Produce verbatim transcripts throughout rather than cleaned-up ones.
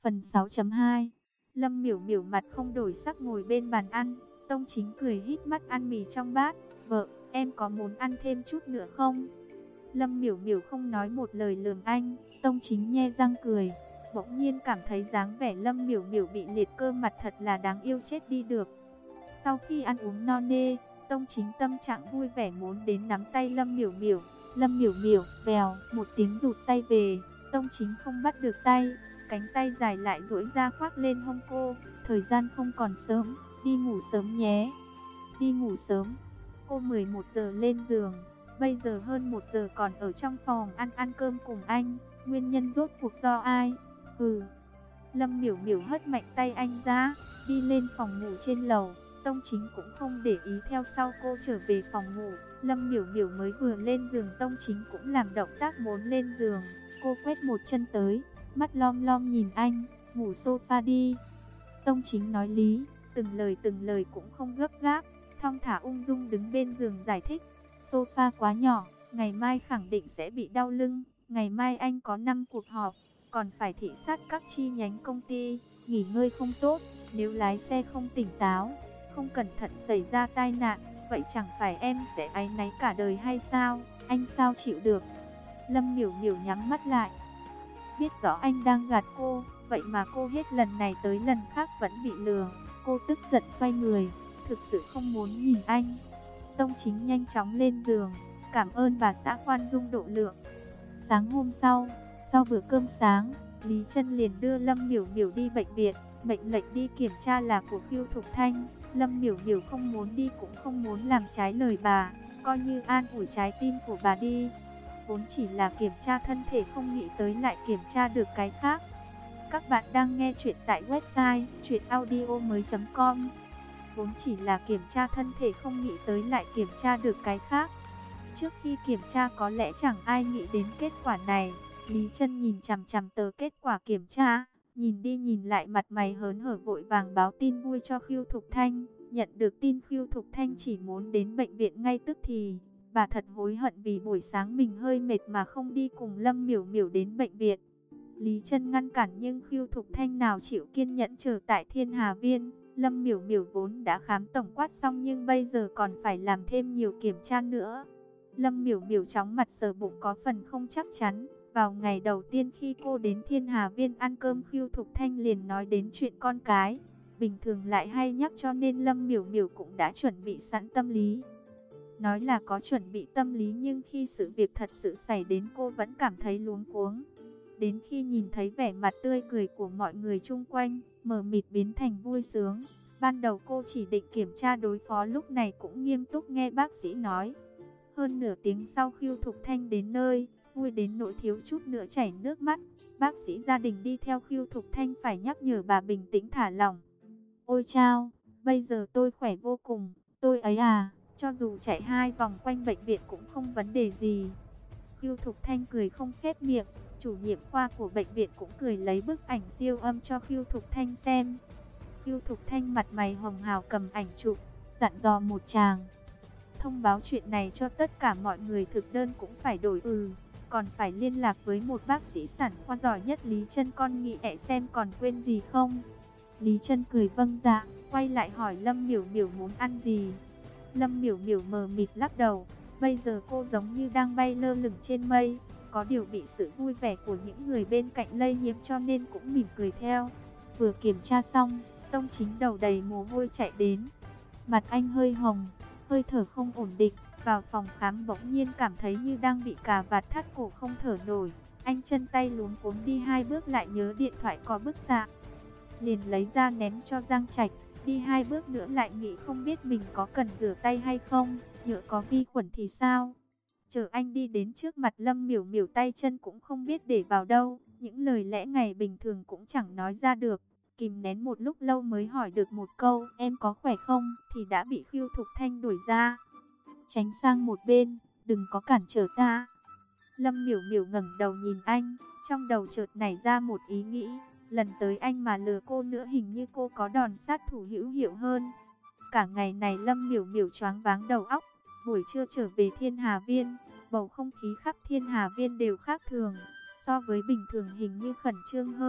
Phần sáu chấm hai. Lâm Miểu Miểu mặt không đổi sắc ngồi bên bàn ăn. Tông Chính cười híp mắt ăn mì trong bát. Vợ, em có muốn ăn thêm chút nữa không? Lâm Miểu Miểu không nói một lời lườm anh. Tông Chính nhe răng cười. Bỗng nhiên cảm thấy dáng vẻ Lâm Miểu Miểu bị liệt cơ mặt thật là đáng yêu chết đi được. Sau khi ăn uống no nê, Tông Chính tâm trạng vui vẻ muốn đến nắm tay Lâm Miểu Miểu. Lâm Miểu Miểu, vèo, một tiếng rụt tay về. Tông Chính không bắt được tay, cánh tay dài lại duỗi ra khoác lên hông cô. Thời gian không còn sớm, đi ngủ sớm nhé. Đi ngủ sớm. Cô mười một giờ lên giường, bây giờ hơn một giờ còn ở trong phòng ăn ăn cơm cùng anh. Nguyên nhân rốt cuộc do ai? Ừ. Lâm Miểu Miểu hất mạnh tay anh ra, đi lên phòng ngủ trên lầu. Tông Chính cũng không để ý theo sau cô trở về phòng ngủ. Lâm Miểu Miểu mới vừa lên giường, Tông Chính cũng làm động tác muốn lên giường. Cô quét một chân tới, mắt lom lom nhìn anh, ngủ sofa đi. Tông Chính nói lý, từng lời từng lời cũng không gấp gáp, thong thả ung dung đứng bên giường giải thích. Sofa quá nhỏ, ngày mai khẳng định sẽ bị đau lưng. Ngày mai anh có năm cuộc họp, còn phải thị sát các chi nhánh công ty, nghỉ ngơi không tốt. Nếu lái xe không tỉnh táo, không cẩn thận xảy ra tai nạn, vậy chẳng phải em sẽ áy náy cả đời hay sao? Anh sao chịu được? Lâm Miểu Miểu nhắm mắt lại, biết rõ anh đang gạt cô, vậy mà cô hết lần này tới lần khác vẫn bị lừa. Cô tức giận xoay người, thực sự không muốn nhìn anh. Tông Chính nhanh chóng lên giường, cảm ơn bà xã khoan dung độ lượng. Sáng hôm sau, sau bữa cơm sáng, Lý Trân liền đưa Lâm Miểu Miểu đi bệnh viện. Mệnh lệnh đi kiểm tra là của Khưu Thục Thanh. Lâm Miểu Miểu không muốn đi cũng không muốn làm trái lời bà, coi như an ủi trái tim của bà đi. Vốn chỉ là kiểm tra thân thể, không nghĩ tới lại kiểm tra được cái khác. Các bạn đang nghe chuyện tại website truyện audio mới chấm com. Vốn chỉ là kiểm tra thân thể, không nghĩ tới lại kiểm tra được cái khác. Trước khi kiểm tra có lẽ chẳng ai nghĩ đến kết quả này. Lý Trân nhìn chằm chằm tờ kết quả kiểm tra, nhìn đi nhìn lại, mặt mày hớn hở vội vàng báo tin vui cho Khưu Thục Thanh. Nhận được tin Khưu Thục Thanh chỉ muốn đến bệnh viện ngay tức thì. Bà thật hối hận vì buổi sáng mình hơi mệt mà không đi cùng Lâm Miểu Miểu đến bệnh viện. Lý Trân ngăn cản nhưng Khưu Thục Thanh nào chịu kiên nhẫn chờ tại Thiên Hà Viên. Lâm Miểu Miểu vốn đã khám tổng quát xong nhưng bây giờ còn phải làm thêm nhiều kiểm tra nữa. Lâm Miểu Miểu chóng mặt sờ bụng có phần không chắc chắn. Vào ngày đầu tiên khi cô đến Thiên Hà Viên ăn cơm, Khưu Thục Thanh liền nói đến chuyện con cái. Bình thường lại hay nhắc cho nên Lâm Miểu Miểu cũng đã chuẩn bị sẵn tâm lý. Nói là có chuẩn bị tâm lý nhưng khi sự việc thật sự xảy đến cô vẫn cảm thấy luống cuống. Đến khi nhìn thấy vẻ mặt tươi cười của mọi người chung quanh, mờ mịt biến thành vui sướng. Ban đầu cô chỉ định kiểm tra đối phó, lúc này cũng nghiêm túc nghe bác sĩ nói. Hơn nửa tiếng sau Khưu Thục Thanh đến nơi, vui đến nỗi thiếu chút nữa chảy nước mắt. Bác sĩ gia đình đi theo Khưu Thục Thanh phải nhắc nhở bà bình tĩnh thả lỏng. Ôi chao, bây giờ tôi khỏe vô cùng, tôi ấy à, cho dù chạy hai vòng quanh bệnh viện cũng không vấn đề gì. Khưu Thục Thanh cười không khép miệng, chủ nhiệm khoa của bệnh viện cũng cười lấy bức ảnh siêu âm cho Khưu Thục Thanh xem. Khưu Thục Thanh mặt mày hồng hào cầm ảnh chụp, dặn dò một tràng. Thông báo chuyện này cho tất cả mọi người, thực đơn cũng phải đổi, ừ, còn phải liên lạc với một bác sĩ sản khoa giỏi nhất. Lý Trân, con nghĩ ẹ xem còn quên gì không? Lý Trân cười vâng dạ, quay lại hỏi Lâm Miểu Miểu muốn ăn gì. Lâm Miểu Miểu mờ mịt lắc đầu, bây giờ cô giống như đang bay lơ lửng trên mây, có điều bị sự vui vẻ của những người bên cạnh lây nhiễm cho nên cũng mỉm cười theo. Vừa kiểm tra xong, Tông Chính đầu đầy mồ hôi chạy đến. Mặt anh hơi hồng, hơi thở không ổn định, vào phòng khám bỗng nhiên cảm thấy như đang bị cà vạt thắt cổ không thở nổi. Anh chân tay luống cuống đi hai bước lại nhớ điện thoại có bức xạ, liền lấy ra ném cho Giang Trạch. Đi hai bước nữa lại nghĩ không biết mình có cần rửa tay hay không, nhỡ có vi khuẩn thì sao. Chờ anh đi đến trước mặt Lâm Miểu Miểu, tay chân cũng không biết để vào đâu, những lời lẽ ngày bình thường cũng chẳng nói ra được. Kìm nén một lúc lâu mới hỏi được một câu, em có khỏe không, thì đã bị Khưu Thục Thanh đuổi ra. Tránh sang một bên, đừng có cản trở ta. Lâm Miểu Miểu ngẩng đầu nhìn anh, trong đầu chợt nảy ra một ý nghĩ, lần tới anh mà lừa cô nữa hình như cô có đòn sát thủ hữu hiệu hơn. Cả ngày này Lâm Miểu Miểu choáng váng đầu óc. Buổi trưa trở về Thiên Hà Viên, bầu không khí khắp Thiên Hà Viên đều khác thường, so với bình thường hình như khẩn trương hơn.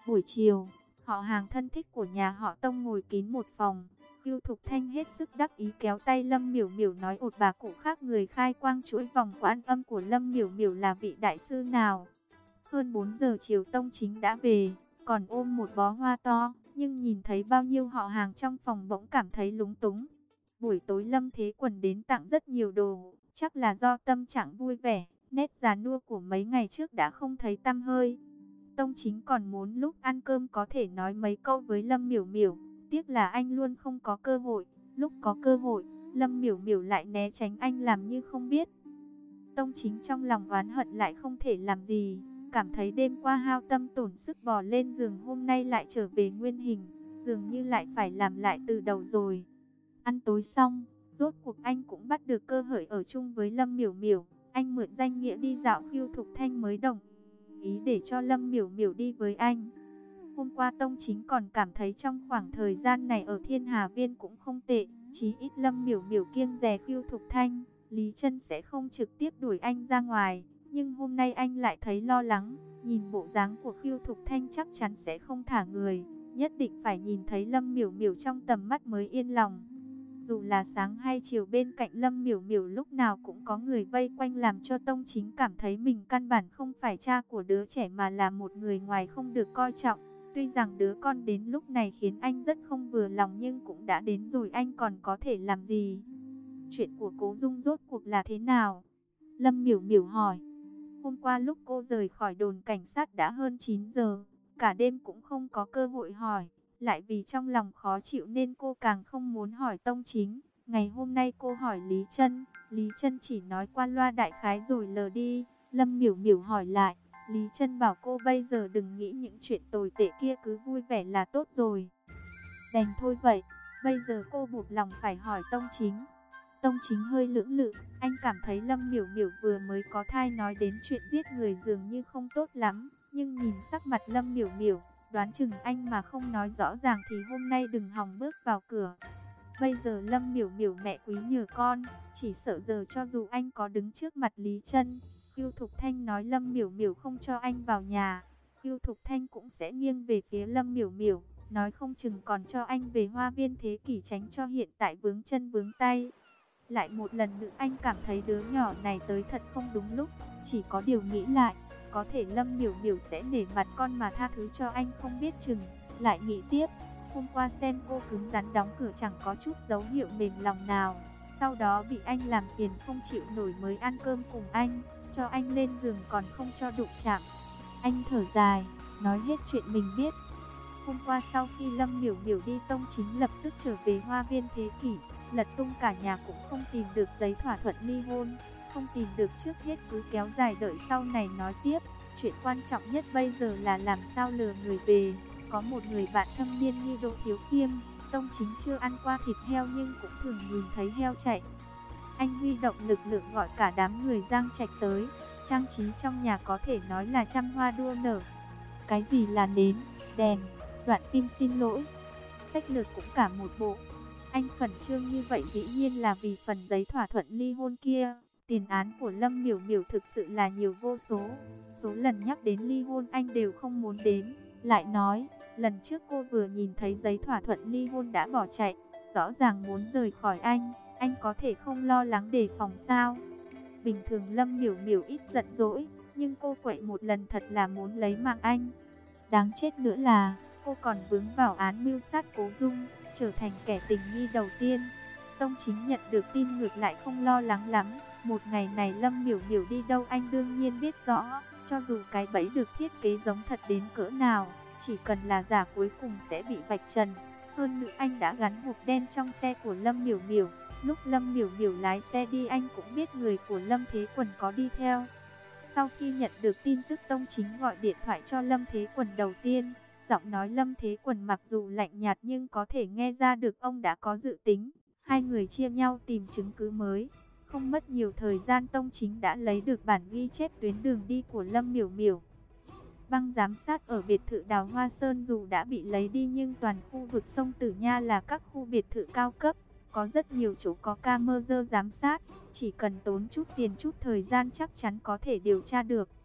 Buổi chiều, họ hàng thân thích của nhà họ Tông ngồi kín một phòng. Khưu Thục Thanh hết sức đắc ý kéo tay Lâm Miểu Miểu nói ột bà cụ khác người khai quang chuỗi vòng Quan Âm của Lâm Miểu Miểu là vị đại sư nào. Hơn bốn giờ chiều Tông Chính đã về, còn ôm một bó hoa to, nhưng nhìn thấy bao nhiêu họ hàng trong phòng bỗng cảm thấy lúng túng. Buổi tối Lâm Thế Quần đến tặng rất nhiều đồ, chắc là do tâm trạng vui vẻ, nét già nua của mấy ngày trước đã không thấy tăm hơi. Tông Chính còn muốn lúc ăn cơm có thể nói mấy câu với Lâm Miểu Miểu, tiếc là anh luôn không có cơ hội, lúc có cơ hội, Lâm Miểu Miểu lại né tránh anh làm như không biết. Tông Chính trong lòng oán hận lại không thể làm gì, cảm thấy đêm qua hao tâm tổn sức bò lên giường hôm nay lại trở về nguyên hình, dường như lại phải làm lại từ đầu rồi. Ăn tối xong, rốt cuộc anh cũng bắt được cơ hội ở chung với Lâm Miểu Miểu, anh mượn danh nghĩa đi dạo Khưu Thục Thanh mới đồng ý để cho Lâm Miểu Miểu đi với anh. Hôm qua Tông Chính còn cảm thấy trong khoảng thời gian này ở Thiên Hà Viên cũng không tệ, chí ít Lâm Miểu Miểu kiêng dè Khưu Thục Thanh, Lý Chân sẽ không trực tiếp đuổi anh ra ngoài. Nhưng hôm nay anh lại thấy lo lắng, nhìn bộ dáng của Khưu Thục Thanh chắc chắn sẽ không thả người, nhất định phải nhìn thấy Lâm Miểu Miểu trong tầm mắt mới yên lòng. Dù là sáng hay chiều bên cạnh Lâm Miểu Miểu lúc nào cũng có người vây quanh làm cho Tông Chính cảm thấy mình căn bản không phải cha của đứa trẻ mà là một người ngoài không được coi trọng. Tuy rằng đứa con đến lúc này khiến anh rất không vừa lòng nhưng cũng đã đến rồi, anh còn có thể làm gì? Chuyện của Cố Dung rốt cuộc là thế nào? Lâm Miểu Miểu hỏi. Hôm qua lúc cô rời khỏi đồn cảnh sát đã hơn chín giờ, cả đêm cũng không có cơ hội hỏi. Lại vì trong lòng khó chịu nên cô càng không muốn hỏi Tông Chính. Ngày hôm nay cô hỏi Lý Chân, Lý Chân chỉ nói qua loa đại khái rồi lờ đi. Lâm Miểu Miểu hỏi lại, Lý Chân bảo cô bây giờ đừng nghĩ những chuyện tồi tệ kia, cứ vui vẻ là tốt rồi. Đành thôi vậy, bây giờ cô buộc lòng phải hỏi Tông Chính. Tông Chính hơi lưỡng lự, anh cảm thấy Lâm Miểu Miểu vừa mới có thai nói đến chuyện giết người dường như không tốt lắm. Nhưng nhìn sắc mặt Lâm Miểu Miểu, đoán chừng anh mà không nói rõ ràng thì hôm nay đừng hòng bước vào cửa. Bây giờ Lâm Miểu Miểu mẹ quý nhờ con, chỉ sợ giờ cho dù anh có đứng trước mặt Lý Chân, Khưu Thục Thanh nói Lâm Miểu Miểu không cho anh vào nhà, Khưu Thục Thanh cũng sẽ nghiêng về phía Lâm Miểu Miểu, nói không chừng còn cho anh về Hoa Viên Thế Kỷ tránh cho hiện tại vướng chân vướng tay. Lại một lần nữa anh cảm thấy đứa nhỏ này tới thật không đúng lúc, chỉ có điều nghĩ lại, có thể Lâm Miểu Miểu sẽ nể mặt con mà tha thứ cho anh không biết chừng. Lại nghĩ tiếp, hôm qua xem cô cứng rắn đóng cửa chẳng có chút dấu hiệu mềm lòng nào, sau đó bị anh làm phiền không chịu nổi mới ăn cơm cùng anh, cho anh lên giường còn không cho đụng chạm. Anh thở dài, nói hết chuyện mình biết. Hôm qua sau khi Lâm Miểu Miểu đi, Tông Chính lập tức trở về Hoa Viên Thế Kỷ, lật tung cả nhà cũng không tìm được giấy thỏa thuận ly hôn. Không tìm được trước hết cứ kéo dài đợi sau này nói tiếp. Chuyện quan trọng nhất bây giờ là làm sao lừa người về. Có một người bạn thâm niên như Đỗ Thiếu Khiêm, Tông Chính chưa ăn qua thịt heo nhưng cũng thường nhìn thấy heo chạy. Anh huy động lực lượng gọi cả đám người Giang Trạch tới. Trang trí trong nhà có thể nói là trăm hoa đua nở. Cái gì là nến, đèn, đoạn phim xin lỗi, sách lược cũng cả một bộ. Anh khẩn trương như vậy dĩ nhiên là vì phần giấy thỏa thuận ly hôn kia. Tiền án của Lâm Miểu Miểu thực sự là nhiều vô số. Số lần nhắc đến ly hôn anh đều không muốn đếm. Lại nói, lần trước cô vừa nhìn thấy giấy thỏa thuận ly hôn đã bỏ chạy, rõ ràng muốn rời khỏi anh. Anh có thể không lo lắng đề phòng sao? Bình thường Lâm Miểu Miểu ít giận dỗi, nhưng cô quậy một lần thật là muốn lấy mạng anh. Đáng chết nữa là cô còn vướng vào án mưu sát Cố Dung, trở thành kẻ tình nghi đầu tiên. Tông Chính nhận được tin ngược lại không lo lắng lắm. Một ngày này Lâm Miểu Miểu đi đâu anh đương nhiên biết rõ. Cho dù cái bẫy được thiết kế giống thật đến cỡ nào, chỉ cần là giả cuối cùng sẽ bị vạch trần. Hơn nữa anh đã gắn hộp đen trong xe của Lâm Miểu Miểu. Lúc Lâm Miểu Miểu lái xe đi anh cũng biết người của Lâm Thế Quần có đi theo. Sau khi nhận được tin tức, Tông Chính gọi điện thoại cho Lâm Thế Quần đầu tiên. Giọng nói Lâm Thế Quần mặc dù lạnh nhạt nhưng có thể nghe ra được ông đã có dự tính. Hai người chia nhau tìm chứng cứ mới. Không mất nhiều thời gian, Tông Chính đã lấy được bản ghi chép tuyến đường đi của Lâm Miểu Miểu. Băng giám sát ở biệt thự Đào Hoa Sơn dù đã bị lấy đi nhưng toàn khu vực sông Tử Nha là các khu biệt thự cao cấp. Có rất nhiều chỗ có camera giám sát, chỉ cần tốn chút tiền chút thời gian chắc chắn có thể điều tra được.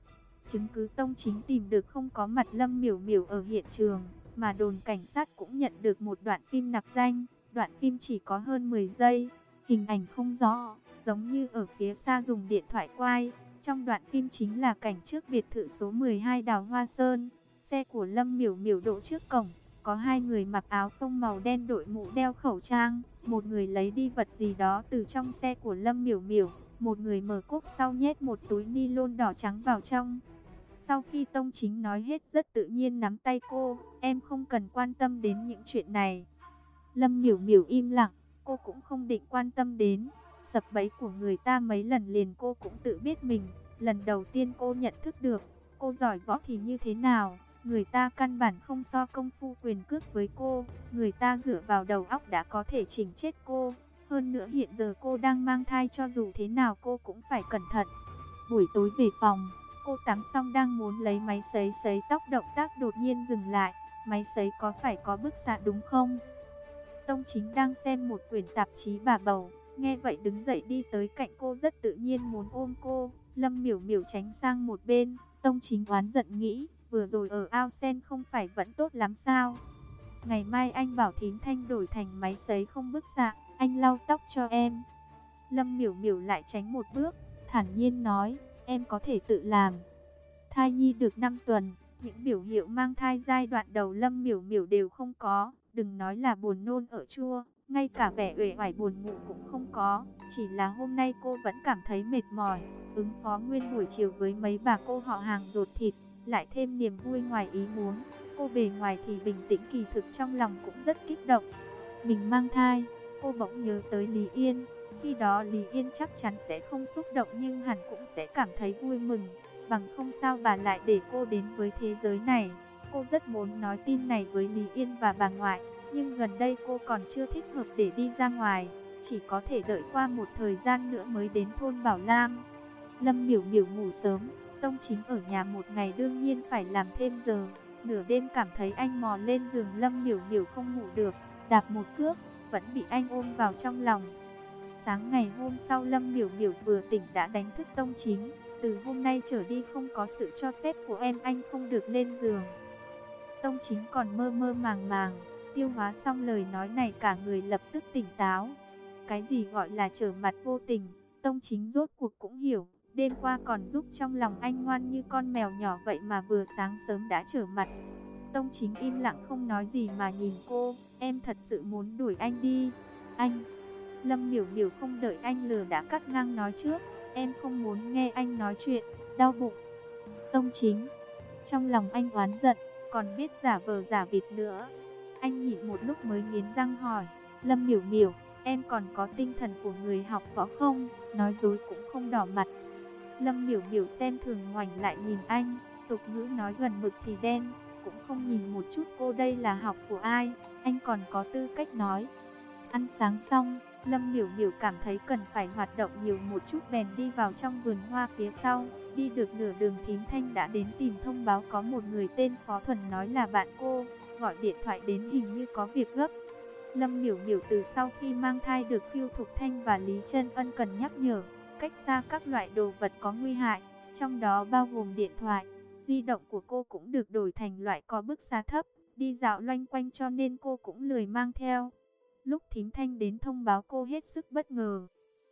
Chứng cứ Tông Chính tìm được không có mặt Lâm Miểu Miểu ở hiện trường, mà đồn cảnh sát cũng nhận được một đoạn phim nặc danh. Đoạn phim chỉ có hơn mười giây, hình ảnh không rõ, giống như ở phía xa dùng điện thoại quay. Trong đoạn phim chính là cảnh trước biệt thự số mười hai Đào Hoa Sơn. Xe của Lâm Miểu Miểu đỗ trước cổng, có hai người mặc áo phông màu đen đội mũ đeo khẩu trang. Một người lấy đi vật gì đó từ trong xe của Lâm Miểu Miểu, một người mở cốp sau nhét một túi ni lông đỏ trắng vào trong. Sau khi Tông Chính nói hết rất tự nhiên nắm tay cô, em không cần quan tâm đến những chuyện này. Lâm Miểu Miểu im lặng, cô cũng không định quan tâm đến. Sập bẫy của người ta mấy lần liền cô cũng tự biết mình. Lần đầu tiên cô nhận thức được, cô giỏi võ thì như thế nào. Người ta căn bản không so công phu quyền cước với cô. Người ta dựa vào đầu óc đã có thể chỉnh chết cô. Hơn nữa hiện giờ cô đang mang thai, cho dù thế nào cô cũng phải cẩn thận. Buổi tối về phòng, cô tắm xong đang muốn lấy máy sấy sấy tóc, động tác đột nhiên dừng lại. Máy sấy có phải có bức xạ đúng không? Tông Chính đang xem một quyển tạp chí bà bầu, nghe vậy đứng dậy đi tới cạnh cô, rất tự nhiên muốn ôm cô. Lâm Miểu Miểu tránh sang một bên. Tông Chính oán giận nghĩ, vừa rồi ở ao sen không phải vẫn tốt lắm sao? Ngày mai anh bảo thím Thanh đổi thành máy sấy không bức xạ, anh lau tóc cho em. Lâm Miểu Miểu lại tránh một bước, thản nhiên nói, em có thể tự làm. Thai nhi được năm tuần, những biểu hiện mang thai giai đoạn đầu Lâm Miểu Miểu đều không có. Đừng nói là buồn nôn ở chua, ngay cả vẻ uể oải buồn ngủ cũng không có. Chỉ là hôm nay cô vẫn cảm thấy mệt mỏi, ứng phó nguyên buổi chiều với mấy bà cô họ hàng ruột thịt, lại thêm niềm vui ngoài ý muốn. Cô bề ngoài thì bình tĩnh, kỳ thực trong lòng cũng rất kích động. Mình mang thai, cô bỗng nhớ tới Lý Yên. Khi đó Lý Yên chắc chắn sẽ không xúc động, nhưng hẳn cũng sẽ cảm thấy vui mừng. Bằng không sao bà lại để cô đến với thế giới này. Cô rất muốn nói tin này với Lý Yên và bà ngoại, nhưng gần đây cô còn chưa thích hợp để đi ra ngoài, chỉ có thể đợi qua một thời gian nữa mới đến thôn Bảo Lam. Lâm Miểu Miểu ngủ sớm, Tông Chính ở nhà một ngày đương nhiên phải làm thêm giờ. Nửa đêm cảm thấy anh mò lên giường, Lâm Miểu Miểu không ngủ được, đạp một cước, vẫn bị anh ôm vào trong lòng. Sáng ngày hôm sau Lâm Miểu Miểu vừa tỉnh đã đánh thức Tông Chính. Từ hôm nay trở đi không có sự cho phép của em, anh không được lên giường. Tông Chính còn mơ mơ màng màng, tiêu hóa xong lời nói này cả người lập tức tỉnh táo. Cái gì gọi là trở mặt vô tình, Tông Chính rốt cuộc cũng hiểu. Đêm qua còn giúp trong lòng anh ngoan như con mèo nhỏ, vậy mà vừa sáng sớm đã trở mặt. Tông Chính im lặng không nói gì mà nhìn cô, em thật sự muốn đuổi anh đi. Anh, Lâm Miểu Miểu không đợi anh lừa đã cắt ngang nói trước, em không muốn nghe anh nói chuyện, đau bụng. Tông Chính, trong lòng anh oán giận, còn biết giả vờ giả vịt nữa. Anh nhịn một lúc mới nghiến răng hỏi, Lâm Miểu Miểu, em còn có tinh thần của người học võ không? Nói dối cũng không đỏ mặt. Lâm Miểu Miểu xem thường ngoảnh lại nhìn anh, tục ngữ nói gần mực thì đen, cũng không nhìn một chút cô đây là học của ai, anh còn có tư cách nói. Ăn sáng xong, Lâm Miểu Miểu cảm thấy cần phải hoạt động nhiều một chút, bèn đi vào trong vườn hoa phía sau. Đi được nửa đường thím Thanh đã đến tìm thông báo có một người tên Phó Thuần nói là bạn cô, gọi điện thoại đến hình như có việc gấp. Lâm Miểu Miểu từ sau khi mang thai được Phiêu Thục Thanh và Lý Trân Ân cần nhắc nhở, cách xa các loại đồ vật có nguy hại, trong đó bao gồm điện thoại. Di động của cô cũng được đổi thành loại có bức xạ thấp, đi dạo loanh quanh cho nên cô cũng lười mang theo. Lúc thím Thanh đến thông báo cô hết sức bất ngờ.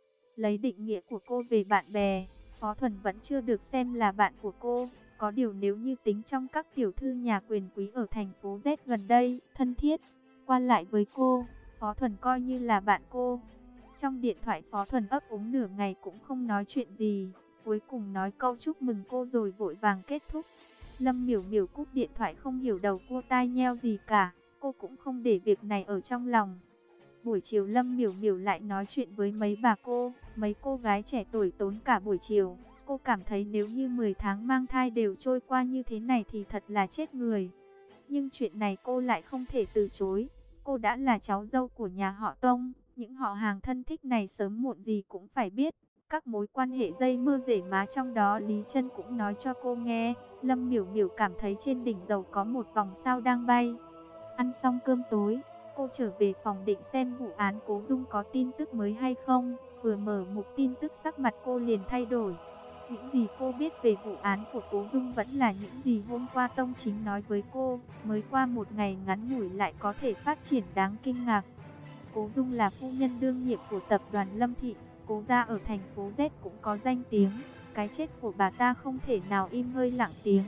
Lấy định nghĩa của cô về bạn bè, Phó Thuần vẫn chưa được xem là bạn của cô. Có điều nếu như tính trong các tiểu thư nhà quyền quý ở thành phố Z gần đây, thân thiết, qua lại với cô, Phó Thuần coi như là bạn cô. Trong điện thoại Phó Thuần ấp úng nửa ngày cũng không nói chuyện gì, cuối cùng nói câu chúc mừng cô rồi vội vàng kết thúc. Lâm Miểu Miểu cúp điện thoại không hiểu đầu cua tai nheo gì cả, cô cũng không để việc này ở trong lòng. Buổi chiều Lâm Miểu Miểu lại nói chuyện với mấy bà cô, mấy cô gái trẻ tuổi tốn cả buổi chiều. Cô cảm thấy nếu như mười tháng mang thai đều trôi qua như thế này thì thật là chết người. Nhưng chuyện này cô lại không thể từ chối. Cô đã là cháu dâu của nhà họ Tông, những họ hàng thân thích này sớm muộn gì cũng phải biết. Các mối quan hệ dây mơ rễ má trong đó Lý Trân cũng nói cho cô nghe. Lâm Miểu Miểu cảm thấy trên đỉnh đầu có một vòng sao đang bay. Ăn xong cơm tối, cô trở về phòng định xem vụ án Cố Dung có tin tức mới hay không. Vừa mở mục tin tức sắc mặt cô liền thay đổi. Những gì cô biết về vụ án của Cố Dung vẫn là những gì hôm qua Tông Chính nói với cô, mới qua một ngày ngắn ngủi lại có thể phát triển đáng kinh ngạc. Cố Dung là phu nhân đương nhiệm của tập đoàn Lâm Thị, Cố gia ở thành phố Z cũng có danh tiếng, cái chết của bà ta không thể nào im hơi lặng tiếng.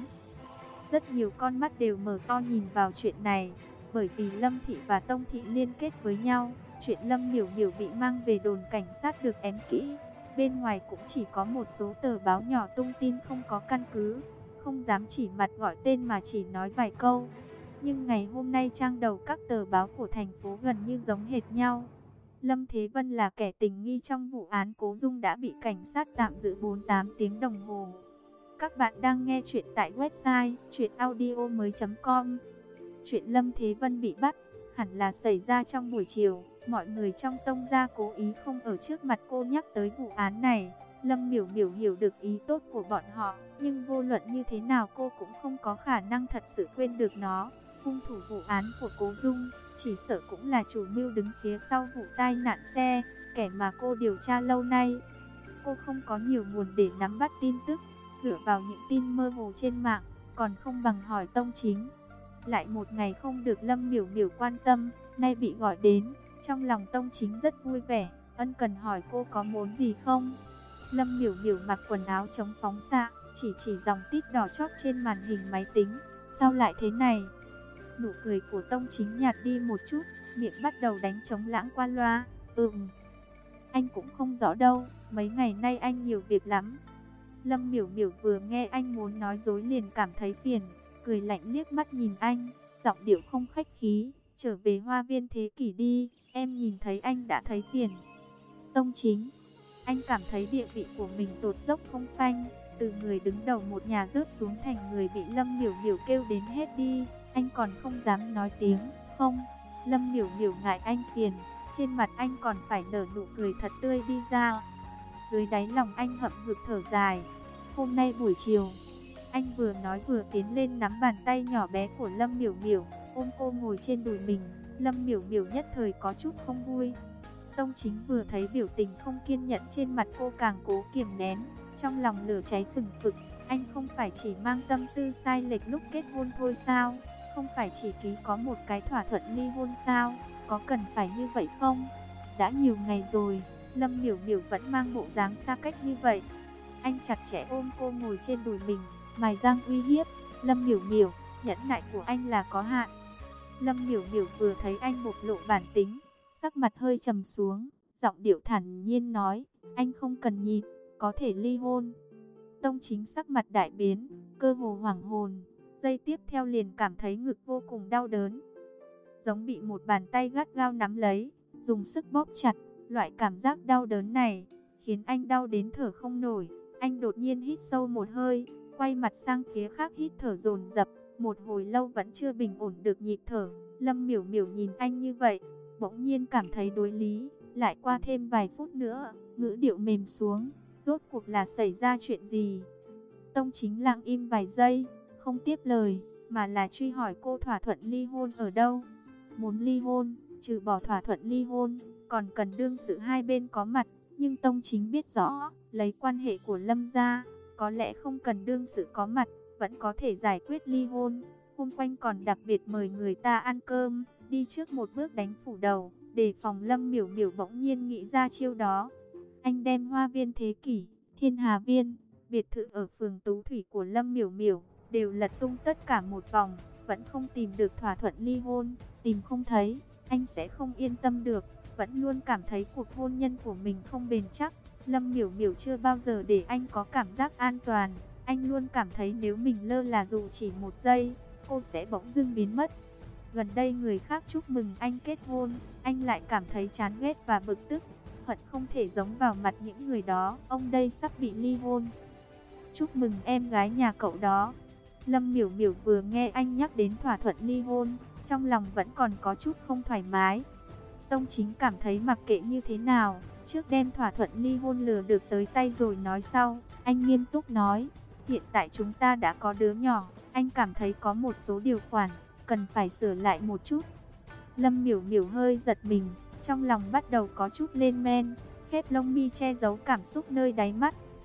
Rất nhiều con mắt đều mở to nhìn vào chuyện này, bởi vì Lâm Thị và Tông Thị liên kết với nhau, chuyện Lâm Miểu Miểu bị mang về đồn cảnh sát được ém kỹ. Bên ngoài cũng chỉ có một số tờ báo nhỏ tung tin không có căn cứ, không dám chỉ mặt gọi tên mà chỉ nói vài câu. Nhưng ngày hôm nay trang đầu các tờ báo của thành phố gần như giống hệt nhau. Lâm Thế Vân là kẻ tình nghi trong vụ án Cố Dung đã bị cảnh sát tạm giữ bốn mươi tám tiếng đồng hồ. Các bạn đang nghe chuyện tại website truyện audio mới chấm com. Chuyện Lâm Thế Vân bị bắt hẳn là xảy ra trong buổi chiều. Mọi người trong Tông gia cố ý không ở trước mặt cô nhắc tới vụ án này. Lâm Miểu Miểu hiểu được ý tốt của bọn họ, nhưng vô luận như thế nào cô cũng không có khả năng thật sự quên được nó. Hung thủ vụ án của Cố Dung chỉ sợ cũng là chủ mưu đứng phía sau vụ tai nạn xe, kẻ mà cô điều tra lâu nay. Cô không có nhiều nguồn để nắm bắt tin tức, dựa vào những tin mơ hồ trên mạng, còn không bằng hỏi Tông Chính. Lại một ngày không được Lâm Miểu Miểu quan tâm, nay bị gọi đến, trong lòng Tông Chính rất vui vẻ, ân cần hỏi cô có muốn gì không. Lâm Miểu Miểu mặc quần áo chống phóng xạ, chỉ chỉ dòng tít đỏ chót trên màn hình máy tính. Sao lại thế này? Nụ cười của Tông Chính nhạt đi một chút, miệng bắt đầu đánh trống lãng qua loa. Ừm, anh cũng không rõ đâu, mấy ngày nay anh nhiều việc lắm. Lâm Miểu Miểu vừa nghe anh muốn nói dối liền cảm thấy phiền, cười lạnh liếc mắt nhìn anh, giọng điệu không khách khí. Trở về Hoa Viên Thế Kỷ đi, em nhìn thấy anh đã thấy phiền. Tông Chính, anh cảm thấy địa vị của mình tụt dốc không phanh, từ người đứng đầu một nhà rớt xuống thành người bị Lâm Miểu Miểu kêu đến hết đi. Anh còn không dám nói tiếng không. Lâm Miểu Miểu ngại anh phiền, trên mặt anh còn phải nở nụ cười thật tươi đi ra. Dưới đáy lòng anh hậm hực thở dài. Hôm nay buổi chiều, anh vừa nói vừa tiến lên nắm bàn tay nhỏ bé của Lâm Miểu Miểu, ôm cô ngồi trên đùi mình. Lâm Miểu Miểu nhất thời có chút không vui. Tông Chính vừa thấy biểu tình không kiên nhẫn trên mặt cô càng cố kiềm nén, trong lòng lửa cháy phừng phực. Anh không phải chỉ mang tâm tư sai lệch lúc kết hôn thôi sao? Không phải chỉ ký có một cái thỏa thuận ly hôn sao? Có cần phải như vậy không? Đã nhiều ngày rồi, Lâm Miểu Miểu vẫn mang bộ dáng xa cách như vậy. Anh chặt chẽ ôm cô ngồi trên đùi mình, mài răng uy hiếp. Lâm Miểu Miểu, nhẫn nại của anh là có hạn. Lâm Miểu Miểu vừa thấy anh bộc lộ bản tính, sắc mặt hơi trầm xuống, giọng điệu thản nhiên nói, anh không cần nhịn, có thể ly hôn. Tông Chính sắc mặt đại biến, cơ hồ hoảng hồn, giây tiếp theo liền cảm thấy ngực vô cùng đau đớn, giống bị một bàn tay gắt gao nắm lấy, dùng sức bóp chặt. Loại cảm giác đau đớn này khiến anh đau đến thở không nổi. Anh đột nhiên hít sâu một hơi, quay mặt sang phía khác hít thở dồn dập, một hồi lâu vẫn chưa bình ổn được nhịp thở. Lâm Miểu Miểu nhìn anh như vậy, bỗng nhiên cảm thấy đối lý. Lại qua thêm vài phút nữa, ngữ điệu mềm xuống, rốt cuộc là xảy ra chuyện gì? Tông Chính lặng im vài giây, không tiếp lời, mà là truy hỏi cô thỏa thuận ly hôn ở đâu. Muốn ly hôn, trừ bỏ thỏa thuận ly hôn, còn cần đương sự hai bên có mặt. Nhưng Tông Chính biết rõ, lấy quan hệ của Lâm gia, có lẽ không cần đương sự có mặt, vẫn có thể giải quyết ly hôn. Hôm quanh còn đặc biệt mời người ta ăn cơm, đi trước một bước đánh phủ đầu, để phòng Lâm Miểu Miểu bỗng nhiên nghĩ ra chiêu đó. Anh đem Hoa Viên Thế Kỷ, Thiên Hà Viên, biệt thự ở phường Tú Thủy của Lâm Miểu Miểu, đều lật tung tất cả một vòng, vẫn không tìm được thỏa thuận ly hôn. Tìm không thấy, anh sẽ không yên tâm được, vẫn luôn cảm thấy cuộc hôn nhân của mình không bền chắc. Lâm Miểu Miểu chưa bao giờ để anh có cảm giác an toàn, anh luôn cảm thấy nếu mình lơ là dù chỉ một giây, cô sẽ bỗng dưng biến mất. Gần đây người khác chúc mừng anh kết hôn, anh lại cảm thấy chán ghét và bực tức, hận không thể giống vào mặt những người đó. Ông đây sắp bị ly hôn, chúc mừng em gái nhà cậu đó. Lâm Miểu Miểu vừa nghe anh nhắc đến thỏa thuận ly hôn, trong lòng vẫn còn có chút không thoải mái. Tông Chính cảm thấy mặc kệ như thế nào, trước đem thỏa thuận ly hôn lừa được tới tay rồi nói sau. Anh nghiêm túc nói, hiện tại chúng ta đã có đứa nhỏ, anh cảm thấy có một số điều khoản cần phải sửa lại một chút. Lâm Miểu Miểu hơi giật mình, trong lòng bắt đầu có chút lên men, khép lông mi che giấu cảm xúc nơi đáy mắt,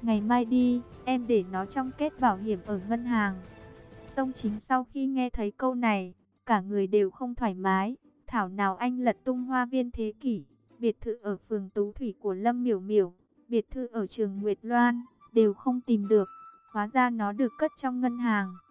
Ngày mai đi, em để nó trong kết bảo hiểm ở ngân hàng. Tông Chính sau khi nghe thấy câu này, cả người đều không thoải mái. Thảo nào anh lật tung hoa viên thế kỷ, biệt thự ở phường Tú Thủy của Lâm Miểu Miểu, biệt thự ở trường Nguyệt Loan, đều không tìm được. Hóa ra nó được cất trong ngân hàng.